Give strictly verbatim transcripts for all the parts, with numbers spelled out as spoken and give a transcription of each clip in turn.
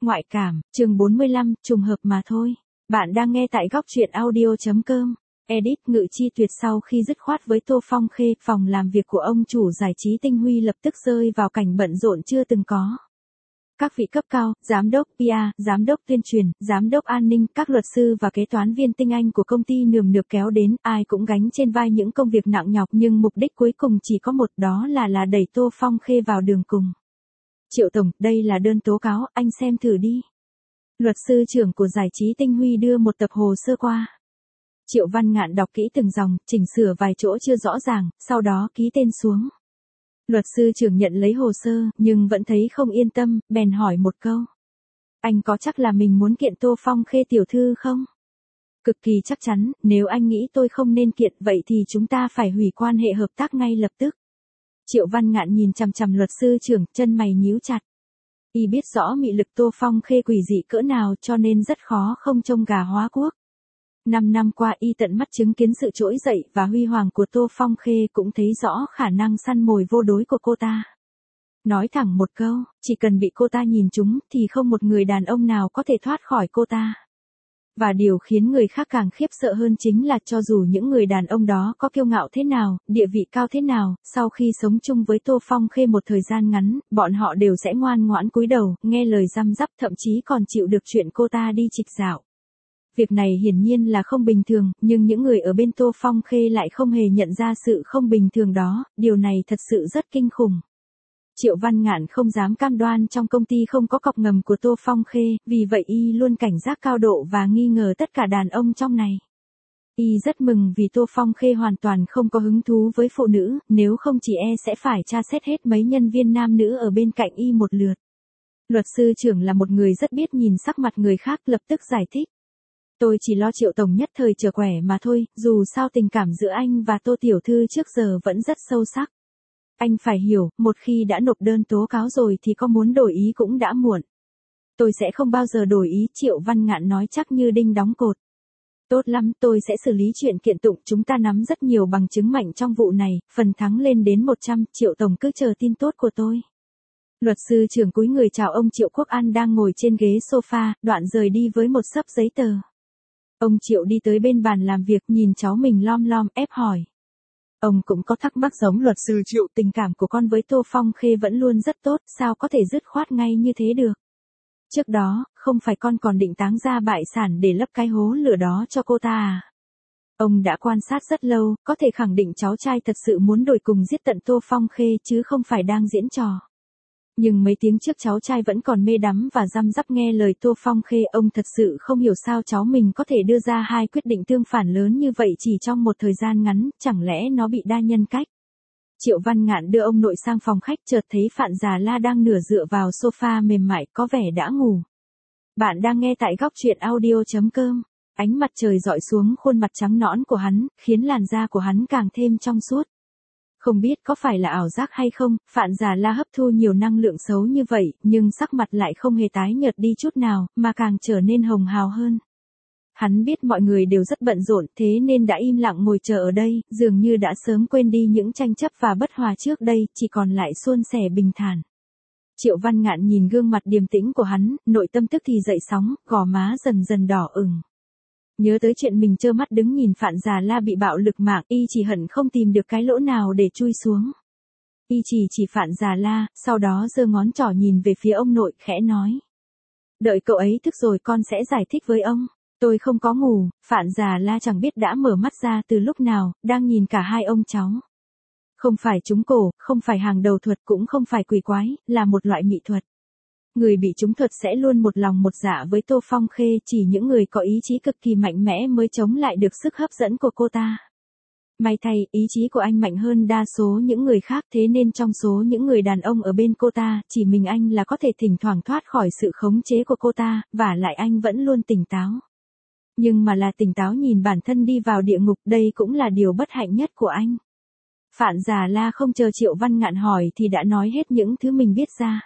Ngoại cảm, chương bốn mươi lăm, trùng hợp mà thôi. Bạn đang nghe tại góc truyện audio chấm com. Edit Ngự Chi Tuyệt. Sau khi dứt khoát với Tô Phong Khê, phòng làm việc của ông chủ giải trí Tinh Huy lập tức rơi vào cảnh bận rộn chưa từng có. Các vị cấp cao, giám đốc pê e, giám đốc tuyên truyền, giám đốc an ninh, các luật sư và kế toán viên tinh anh của công ty nườm nượp kéo đến, ai cũng gánh trên vai những công việc nặng nhọc nhưng mục đích cuối cùng chỉ có một, đó là là đẩy Tô Phong Khê vào đường cùng. Triệu Tổng, đây là đơn tố cáo, anh xem thử đi. Luật sư trưởng của giải trí Tinh Huy đưa một tập hồ sơ qua. Triệu Văn Ngạn đọc kỹ từng dòng, chỉnh sửa vài chỗ chưa rõ ràng, sau đó ký tên xuống. Luật sư trưởng nhận lấy hồ sơ, nhưng vẫn thấy không yên tâm, bèn hỏi một câu. Anh có chắc là mình muốn kiện Tô Phong Khê tiểu thư không? Cực kỳ chắc chắn, nếu anh nghĩ tôi không nên kiện vậy thì chúng ta phải hủy quan hệ hợp tác ngay lập tức. Triệu Văn Ngạn nhìn chằm chằm luật sư trưởng, chân mày nhíu chặt. Y biết rõ mị lực Tô Phong Khê quỷ dị cỡ nào cho nên rất khó không trông gà hóa quốc. Năm năm qua y tận mắt chứng kiến sự trỗi dậy và huy hoàng của Tô Phong Khê, cũng thấy rõ khả năng săn mồi vô đối của cô ta. Nói thẳng một câu, chỉ cần bị cô ta nhìn trúng thì không một người đàn ông nào có thể thoát khỏi cô ta. Và điều khiến người khác càng khiếp sợ hơn chính là cho dù những người đàn ông đó có kiêu ngạo thế nào, địa vị cao thế nào, sau khi sống chung với Tô Phong Khê một thời gian ngắn, bọn họ đều sẽ ngoan ngoãn cúi đầu, nghe lời răm rắp, thậm chí còn chịu được chuyện cô ta đi trịch dạo. Việc này hiển nhiên là không bình thường, nhưng những người ở bên Tô Phong Khê lại không hề nhận ra sự không bình thường đó, điều này thật sự rất kinh khủng. Triệu Văn Ngạn không dám cam đoan trong công ty không có cọc ngầm của Tô Phong Khê, vì vậy y luôn cảnh giác cao độ và nghi ngờ tất cả đàn ông trong này. Y rất mừng vì Tô Phong Khê hoàn toàn không có hứng thú với phụ nữ, nếu không chỉ e sẽ phải tra xét hết mấy nhân viên nam nữ ở bên cạnh y một lượt. Luật sư trưởng là một người rất biết nhìn sắc mặt người khác, lập tức giải thích. Tôi chỉ lo Triệu Tổng nhất thời chờ quẻ mà thôi, dù sao tình cảm giữa anh và Tô Tiểu Thư trước giờ vẫn rất sâu sắc. Anh phải hiểu, một khi đã nộp đơn tố cáo rồi thì có muốn đổi ý cũng đã muộn. Tôi sẽ không bao giờ đổi ý, Triệu Văn Ngạn nói chắc như đinh đóng cột. Tốt lắm, tôi sẽ xử lý chuyện kiện tụng, chúng ta nắm rất nhiều bằng chứng mạnh trong vụ này, phần thắng lên đến một trăm, Triệu Tổng cứ chờ tin tốt của tôi. Luật sư trưởng cúi người chào ông Triệu Quốc An đang ngồi trên ghế sofa, đoạn rời đi với một xấp giấy tờ. Ông Triệu đi tới bên bàn làm việc, nhìn cháu mình lom lom, ép hỏi. Ông cũng có thắc mắc giống luật sư Triệu, tình cảm của con với Tô Phong Khê vẫn luôn rất tốt, sao có thể dứt khoát ngay như thế được? Trước đó, không phải con còn định táng ra bại sản để lấp cái hố lửa đó cho cô ta à? Ông đã quan sát rất lâu, có thể khẳng định cháu trai thật sự muốn đuổi cùng giết tận Tô Phong Khê chứ không phải đang diễn trò. Nhưng mấy tiếng trước cháu trai vẫn còn mê đắm và răm rắp nghe lời Tô Phong Khê, ông thật sự không hiểu sao cháu mình có thể đưa ra hai quyết định tương phản lớn như vậy chỉ trong một thời gian ngắn, chẳng lẽ nó bị đa nhân cách. Triệu Văn Ngạn đưa ông nội sang phòng khách, chợt thấy Phạn Già La đang nửa dựa vào sofa mềm mại, có vẻ đã ngủ. Bạn đang nghe tại góc truyện audio chấm com. Ánh mặt trời rọi xuống khuôn mặt trắng nõn của hắn, khiến làn da của hắn càng thêm trong suốt. Không biết có phải là ảo giác hay không, Phạn Già La hấp thu nhiều năng lượng xấu như vậy, nhưng sắc mặt lại không hề tái nhợt đi chút nào, mà càng trở nên hồng hào hơn. Hắn biết mọi người đều rất bận rộn, thế nên đã im lặng ngồi chờ ở đây, dường như đã sớm quên đi những tranh chấp và bất hòa trước đây, chỉ còn lại suôn sẻ bình thản. Triệu Văn Ngạn nhìn gương mặt điềm tĩnh của hắn, nội tâm tức thì dậy sóng, gò má dần dần đỏ ửng. Nhớ tới chuyện mình trơ mắt đứng nhìn Phạn Già La bị bạo lực mạng, y chỉ hận không tìm được cái lỗ nào để chui xuống. Y chỉ chỉ Phạn Già La, sau đó giơ ngón trỏ nhìn về phía ông nội, khẽ nói. Đợi cậu ấy thức rồi con sẽ giải thích với ông. Tôi không có ngủ, Phạn Già La chẳng biết đã mở mắt ra từ lúc nào, đang nhìn cả hai ông cháu. Không phải trúng cổ, không phải hàng đầu thuật, cũng không phải quỷ quái, là một loại mị thuật. Người bị trúng thuật sẽ luôn một lòng một dạ với Tô Phong Khê, chỉ những người có ý chí cực kỳ mạnh mẽ mới chống lại được sức hấp dẫn của cô ta. May thay, ý chí của anh mạnh hơn đa số những người khác, thế nên trong số những người đàn ông ở bên cô ta, chỉ mình anh là có thể thỉnh thoảng thoát khỏi sự khống chế của cô ta, và lại anh vẫn luôn tỉnh táo. Nhưng mà là tỉnh táo nhìn bản thân đi vào địa ngục, đây cũng là điều bất hạnh nhất của anh. Phạn Già La không chờ Triệu Văn Ngạn hỏi thì đã nói hết những thứ mình biết ra.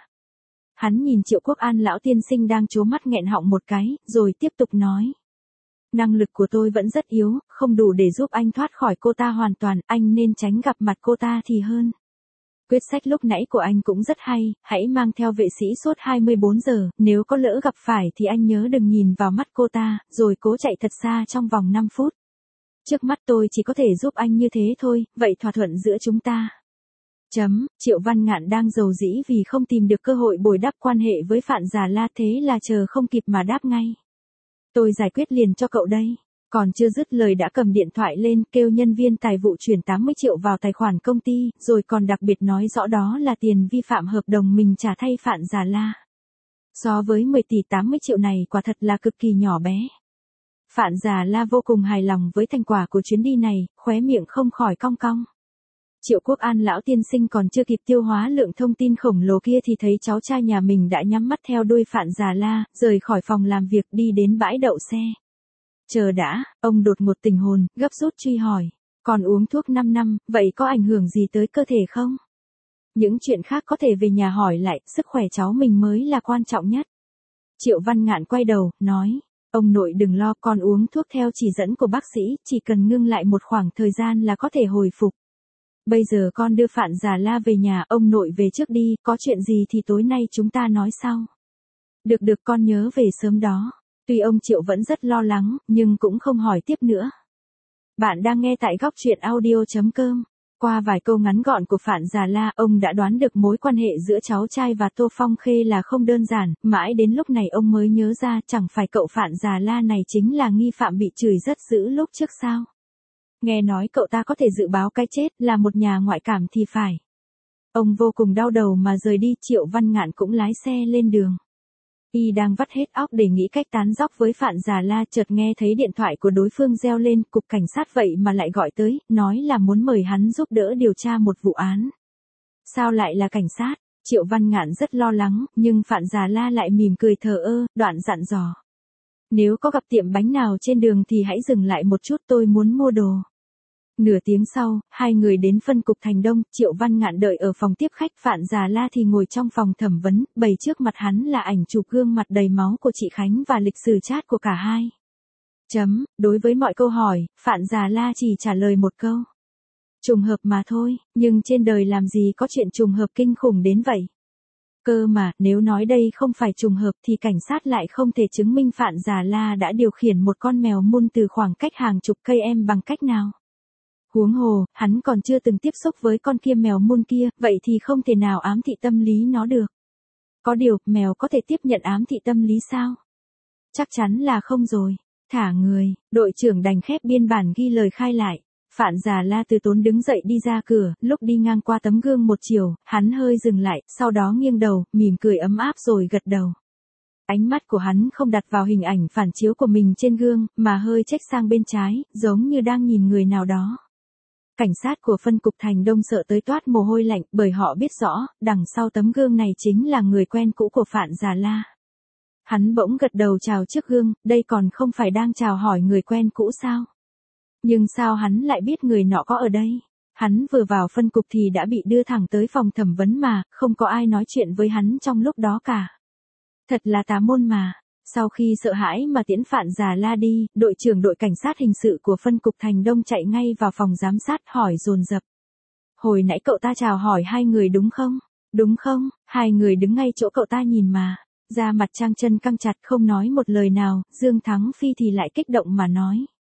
Hắn nhìn Triệu Quốc An lão tiên sinh đang trố mắt nghẹn họng một cái, rồi tiếp tục nói. Năng lực của tôi vẫn rất yếu, không đủ để giúp anh thoát khỏi cô ta hoàn toàn, anh nên tránh gặp mặt cô ta thì hơn. Quyết sách lúc nãy của anh cũng rất hay, hãy mang theo vệ sĩ suốt hai mươi bốn giờ, nếu có lỡ gặp phải thì anh nhớ đừng nhìn vào mắt cô ta, rồi cố chạy thật xa trong vòng năm phút. Trước mắt tôi chỉ có thể giúp anh như thế thôi, vậy thỏa thuận giữa chúng ta. Chấm, Triệu Văn Ngạn đang rầu rĩ vì không tìm được cơ hội bồi đắp quan hệ với Phạn Già La, thế là chờ không kịp mà đáp ngay. Tôi giải quyết liền cho cậu đây. Còn chưa dứt lời đã cầm điện thoại lên kêu nhân viên tài vụ chuyển tám mươi triệu vào tài khoản công ty, rồi còn đặc biệt nói rõ đó là tiền vi phạm hợp đồng mình trả thay Phạn Già La. So với mười tỷ tám mươi triệu này quả thật là cực kỳ nhỏ bé. Phạn Già La vô cùng hài lòng với thành quả của chuyến đi này, khóe miệng không khỏi cong cong. Triệu Quốc An lão tiên sinh còn chưa kịp tiêu hóa lượng thông tin khổng lồ kia thì thấy cháu trai nhà mình đã nhắm mắt theo đuôi Phạn Già La, rời khỏi phòng làm việc đi đến bãi đậu xe. Chờ đã, ông đột ngột tình hồn, gấp rút truy hỏi. Còn uống thuốc năm năm, vậy có ảnh hưởng gì tới cơ thể không? Những chuyện khác có thể về nhà hỏi lại, sức khỏe cháu mình mới là quan trọng nhất. Triệu Văn Ngạn quay đầu, nói. Ông nội đừng lo, con uống thuốc theo chỉ dẫn của bác sĩ, chỉ cần ngưng lại một khoảng thời gian là có thể hồi phục. Bây giờ con đưa Phạn Già La về nhà, ông nội về trước đi, có chuyện gì thì tối nay chúng ta nói sau. Được được, con nhớ về sớm đó. Tuy ông Triệu vẫn rất lo lắng, nhưng cũng không hỏi tiếp nữa. Bạn đang nghe tại góc truyện audio chấm com. Qua vài câu ngắn gọn của Phạn Già La, ông đã đoán được mối quan hệ giữa cháu trai và Tô Phong Khê là không đơn giản, mãi đến lúc này ông mới nhớ ra chẳng phải cậu Phạn Già La này chính là nghi phạm bị chửi rất dữ lúc trước sao. Nghe nói cậu ta có thể dự báo cái chết, là một nhà ngoại cảm thì phải. Ông vô cùng đau đầu mà rời đi, Triệu Văn Ngạn cũng lái xe lên đường. Y đang vắt hết óc để nghĩ cách tán dóc với Phạn Già La, chợt nghe thấy điện thoại của đối phương reo lên, cục cảnh sát vậy mà lại gọi tới, nói là muốn mời hắn giúp đỡ điều tra một vụ án. Sao lại là cảnh sát? Triệu Văn Ngạn rất lo lắng, nhưng Phạn Già La lại mỉm cười thờ ơ, đoạn dặn dò. Nếu có gặp tiệm bánh nào trên đường thì hãy dừng lại một chút, tôi muốn mua đồ. Nửa tiếng sau, hai người đến phân cục Thành Đông, Triệu Văn Ngạn đợi ở phòng tiếp khách, Phạn Già La thì ngồi trong phòng thẩm vấn, bày trước mặt hắn là ảnh chụp gương mặt đầy máu của chị Khánh và lịch sử chat của cả hai. Chấm, đối với mọi câu hỏi, Phạn Già La chỉ trả lời một câu. Trùng hợp mà thôi, nhưng trên đời làm gì có chuyện trùng hợp kinh khủng đến vậy. Cơ mà, nếu nói đây không phải trùng hợp thì cảnh sát lại không thể chứng minh Phạn Già La đã điều khiển một con mèo mun từ khoảng cách hàng chục cây em bằng cách nào. Huống hồ, hắn còn chưa từng tiếp xúc với con kia mèo mun kia, vậy thì không thể nào ám thị tâm lý nó được. Có điều, mèo có thể tiếp nhận ám thị tâm lý sao? Chắc chắn là không rồi. Thả người, đội trưởng đành khép biên bản ghi lời khai lại. Phạn Già La từ tốn đứng dậy đi ra cửa, lúc đi ngang qua tấm gương một chiều, hắn hơi dừng lại, sau đó nghiêng đầu, mỉm cười ấm áp rồi gật đầu. Ánh mắt của hắn không đặt vào hình ảnh phản chiếu của mình trên gương, mà hơi chếch sang bên trái, giống như đang nhìn người nào đó. Cảnh sát của phân cục Thành Đông sợ tới toát mồ hôi lạnh, bởi họ biết rõ, đằng sau tấm gương này chính là người quen cũ của Phạn Già La. Hắn bỗng gật đầu chào trước gương, đây còn không phải đang chào hỏi người quen cũ sao? Nhưng sao hắn lại biết người nọ có ở đây? Hắn vừa vào phân cục thì đã bị đưa thẳng tới phòng thẩm vấn mà, không có ai nói chuyện với hắn trong lúc đó cả. Thật là tà môn mà. Sau khi sợ hãi mà tiễn Phạn Già La đi, đội trưởng đội cảnh sát hình sự của phân cục Thành Đông chạy ngay vào phòng giám sát hỏi dồn dập. Hồi nãy cậu ta chào hỏi hai người đúng không? Đúng không? Hai người đứng ngay chỗ cậu ta nhìn mà. Da mặt Trang Chân căng chặt không nói một lời nào, Dương Thắng Phi thì lại kích động mà nói.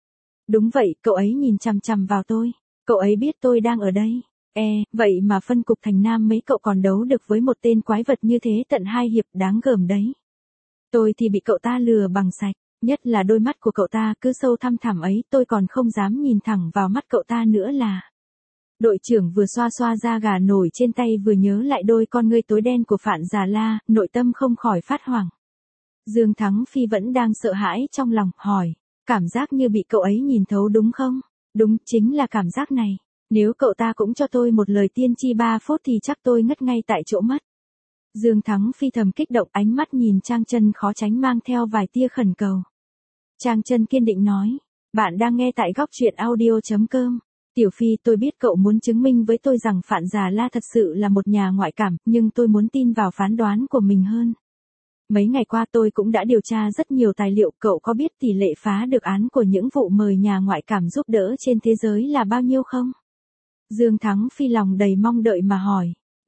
Đúng vậy, cậu ấy nhìn chằm chằm vào tôi. Cậu ấy biết tôi đang ở đây. E, vậy mà phân cục Thành Nam mấy cậu còn đấu được với một tên quái vật như thế tận hai hiệp, đáng gờm đấy. Tôi thì bị cậu ta lừa bằng sạch, nhất là đôi mắt của cậu ta cứ sâu thăm thẳm ấy, tôi còn không dám nhìn thẳng vào mắt cậu ta nữa là. Đội trưởng vừa xoa xoa da gà nổi trên tay vừa nhớ lại đôi con ngươi tối đen của Phạn Già La, nội tâm không khỏi phát hoảng. Dương Thắng Phi vẫn đang sợ hãi trong lòng, hỏi, cảm giác như bị cậu ấy nhìn thấu đúng không? Đúng, chính là cảm giác này. Nếu cậu ta cũng cho tôi một lời tiên tri ba phút thì chắc tôi ngất ngay tại chỗ mất. Dương Thắng Phi thầm kích động, ánh mắt nhìn Trang Chân khó tránh mang theo vài tia khẩn cầu. Trang Chân kiên định nói, bạn đang nghe tại góc truyện audio chấm com. Tiểu Phi, tôi biết cậu muốn chứng minh với tôi rằng Phạn Già La thật sự là một nhà ngoại cảm, nhưng tôi muốn tin vào phán đoán của mình hơn. Mấy ngày qua tôi cũng đã điều tra rất nhiều tài liệu, cậu có biết tỷ lệ phá được án của những vụ mời nhà ngoại cảm giúp đỡ trên thế giới là bao nhiêu không? Dương Thắng Phi lòng đầy mong đợi mà hỏi.